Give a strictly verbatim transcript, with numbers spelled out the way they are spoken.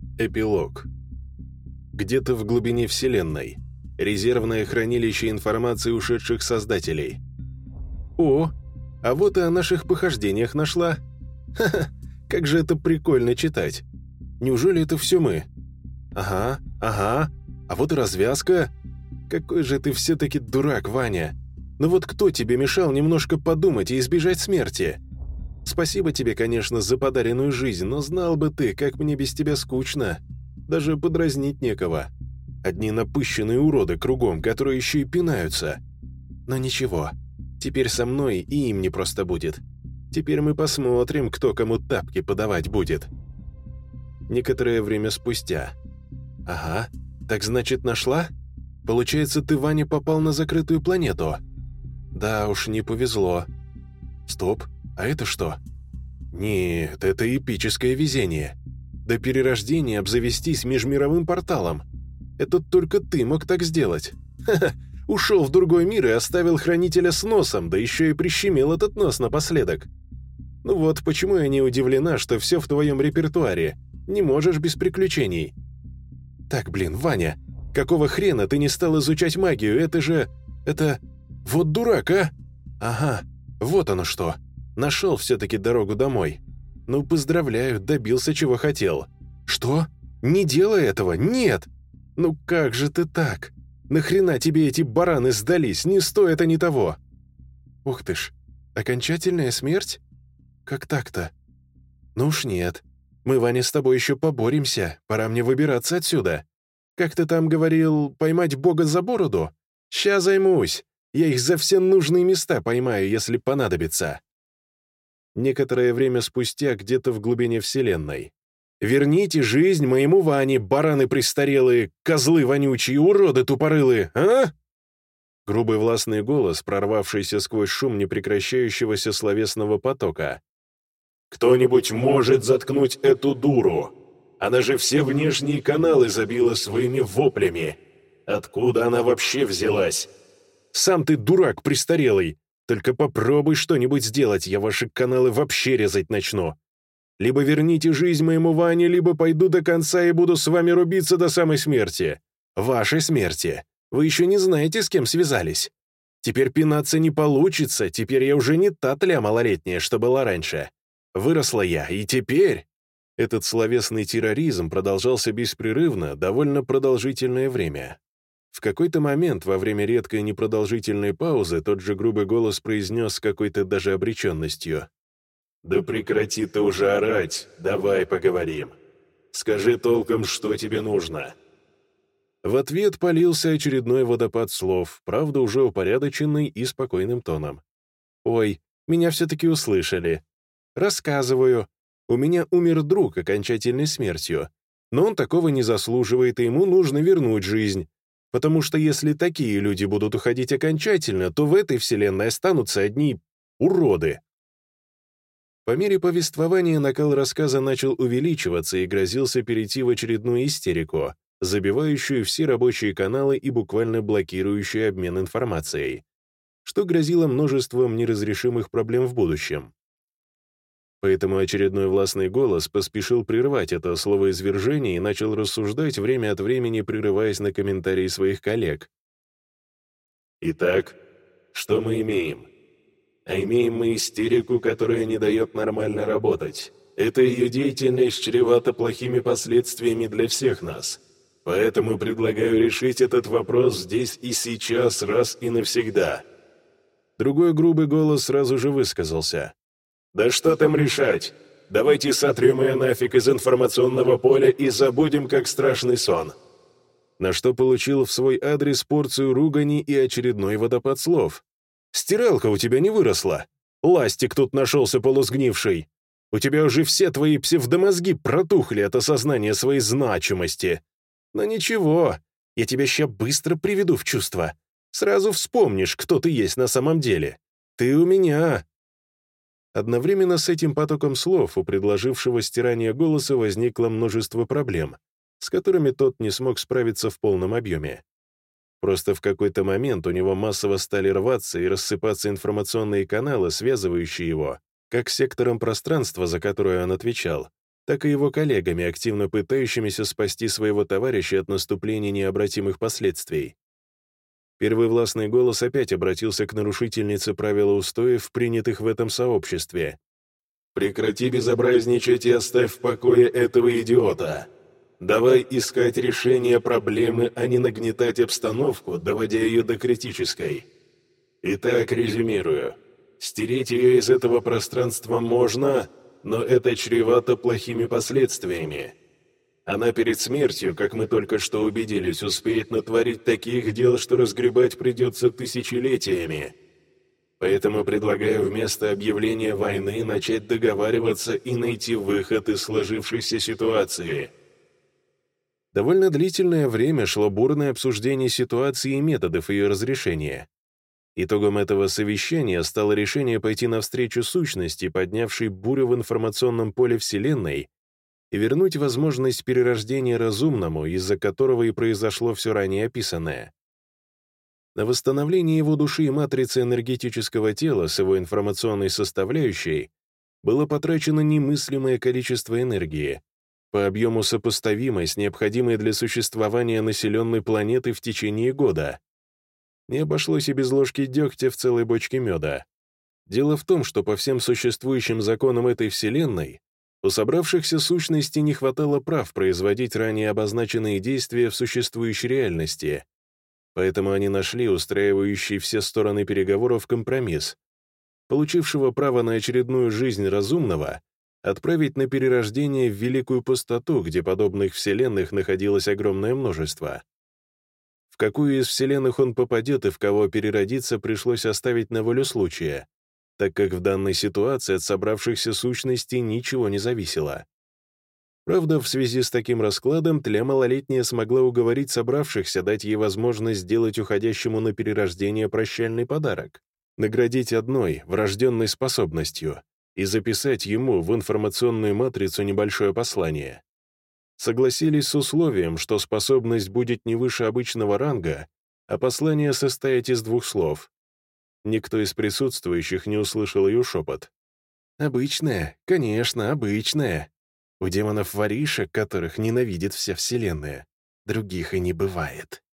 Эпилог. Где-то в глубине Вселенной. Резервное хранилище информации ушедших создателей. О, а вот и о наших похождениях нашла. Ха-ха, как же это прикольно читать. Неужели это все мы? Ага, ага, а вот и развязка. Какой же ты все-таки дурак, Ваня. Ну вот кто тебе мешал немножко подумать и избежать смерти? Спасибо тебе, конечно, за подаренную жизнь, но знал бы ты, как мне без тебя скучно. Даже подразнить некого. Одни напыщенные уроды кругом, которые еще и пинаются. Но ничего, теперь со мной и им не просто будет. Теперь мы посмотрим, кто кому тапки подавать будет. Некоторое время спустя. Ага, так значит нашла? Получается, ты, Ваня, попал на закрытую планету? Да уж, не повезло. Стоп. А это что? Нет, это эпическое везение. До перерождения обзавестись межмировым порталом. Это только ты мог так сделать. Ха-ха, ушел в другой мир и оставил хранителя с носом, да еще и прищемил этот нос напоследок. Ну вот, почему я не удивлена, что все в твоем репертуаре. Не можешь без приключений. Так, блин, Ваня, какого хрена ты не стал изучать магию? Это же... это... вот дурак, а? Ага, вот оно что. Нашел все-таки дорогу домой. Ну, поздравляю, добился, чего хотел. Что? Не делай этого, нет! Ну как же ты так? Нахрена тебе эти бараны сдались? Не стоит они того. Ух ты ж, окончательная смерть? Как так-то? Ну уж нет. Мы, Ваня, с тобой еще поборемся. Пора мне выбираться отсюда. Как ты там говорил, поймать Бога за бороду? Ща займусь. Я их за все нужные места поймаю, если понадобится. Некоторое время спустя где-то в глубине Вселенной. «Верните жизнь моему Ване, бараны престарелые, козлы вонючие, уроды тупорылые, а?» Грубый властный голос, прорвавшийся сквозь шум непрекращающегося словесного потока. «Кто-нибудь может заткнуть эту дуру? Она же все внешние каналы забила своими воплями. Откуда она вообще взялась? Сам ты дурак престарелый. Только попробуй что-нибудь сделать, я ваши каналы вообще резать начну. Либо верните жизнь моему Ване, либо пойду до конца и буду с вами рубиться до самой смерти. Вашей смерти. Вы еще не знаете, с кем связались. Теперь пинаться не получится, теперь я уже не та тля малолетняя, что была раньше. Выросла я, и теперь...» Этот словесный терроризм продолжался беспрерывно довольно продолжительное время. В какой-то момент, во время редкой непродолжительной паузы, тот же грубый голос произнес с какой-то даже обреченностью. «Да прекрати ты уже орать, давай поговорим. Скажи толком, что тебе нужно». В ответ полился очередной водопад слов, правда уже упорядоченный и спокойным тоном. «Ой, меня все-таки услышали. Рассказываю. У меня умер друг окончательной смертью, но он такого не заслуживает, и ему нужно вернуть жизнь. Потому что если такие люди будут уходить окончательно, то в этой вселенной останутся одни уроды». По мере повествования накал рассказа начал увеличиваться и грозился перейти в очередную истерику, забивающую все рабочие каналы и буквально блокирующую обмен информацией, что грозило множеством неразрешимых проблем в будущем. Поэтому очередной властный голос поспешил прервать это словоизвержение и начал рассуждать, время от времени прерываясь на комментарии своих коллег. «Итак, что мы имеем? А имеем мы истерику, которая не дает нормально работать. Эта ее деятельность чревата плохими последствиями для всех нас. Поэтому предлагаю решить этот вопрос здесь и сейчас, раз и навсегда». Другой грубый голос сразу же высказался. «Да что там решать? Давайте сотрем ее нафиг из информационного поля и забудем, как страшный сон». На что получил в свой адрес порцию ругани и очередной водопад слов. «Стиралка у тебя не выросла. Ластик тут нашелся полусгнивший. У тебя уже все твои псевдомозги протухли от осознания своей значимости. Но ничего, я тебя ща быстро приведу в чувство. Сразу вспомнишь, кто ты есть на самом деле. Ты у меня». Одновременно с этим потоком слов у предложившего стирание голоса возникло множество проблем, с которыми тот не смог справиться в полном объеме. Просто в какой-то момент у него массово стали рваться и рассыпаться информационные каналы, связывающие его, как с сектором пространства, за которое он отвечал, так и его коллегами, активно пытающимися спасти своего товарища от наступления необратимых последствий. Первый властный голос опять обратился к нарушительнице правил и устоев, принятых в этом сообществе. «Прекрати безобразничать и оставь в покое этого идиота. Давай искать решение проблемы, а не нагнетать обстановку, доводя ее до критической. Итак, резюмирую. Стереть ее из этого пространства можно, но это чревато плохими последствиями. Она перед смертью, как мы только что убедились, успеет натворить таких дел, что разгребать придется тысячелетиями. Поэтому предлагаю вместо объявления войны начать договариваться и найти выход из сложившейся ситуации». Довольно длительное время шло бурное обсуждение ситуации и методов ее разрешения. Итогом этого совещания стало решение пойти навстречу сущности, поднявшей бурю в информационном поле Вселенной, и вернуть возможность перерождения разумному, из-за которого и произошло все ранее описанное. На восстановление его души и матрицы энергетического тела с его информационной составляющей было потрачено немыслимое количество энергии, по объему сопоставимой с необходимой для существования населенной планеты в течение года. Не обошлось и без ложки дегтя в целой бочке меда. Дело в том, что по всем существующим законам этой Вселенной у собравшихся сущностей не хватало прав производить ранее обозначенные действия в существующей реальности, поэтому они нашли устраивающий все стороны переговоров компромисс, получившего право на очередную жизнь разумного отправить на перерождение в Великую Пустоту, где подобных вселенных находилось огромное множество. В какую из вселенных он попадет и в кого переродиться, пришлось оставить на волю случая, так как в данной ситуации от собравшихся сущностей ничего не зависело. Правда, в связи с таким раскладом Тля Малолетняя смогла уговорить собравшихся дать ей возможность сделать уходящему на перерождение прощальный подарок, наградить одной врожденной способностью и записать ему в информационную матрицу небольшое послание. Согласились с условием, что способность будет не выше обычного ранга, а послание состоять из двух слов. Никто из присутствующих не услышал ее шепот. «Обычная, конечно, обычная. У демонов воришек, которых ненавидит вся Вселенная, других и не бывает».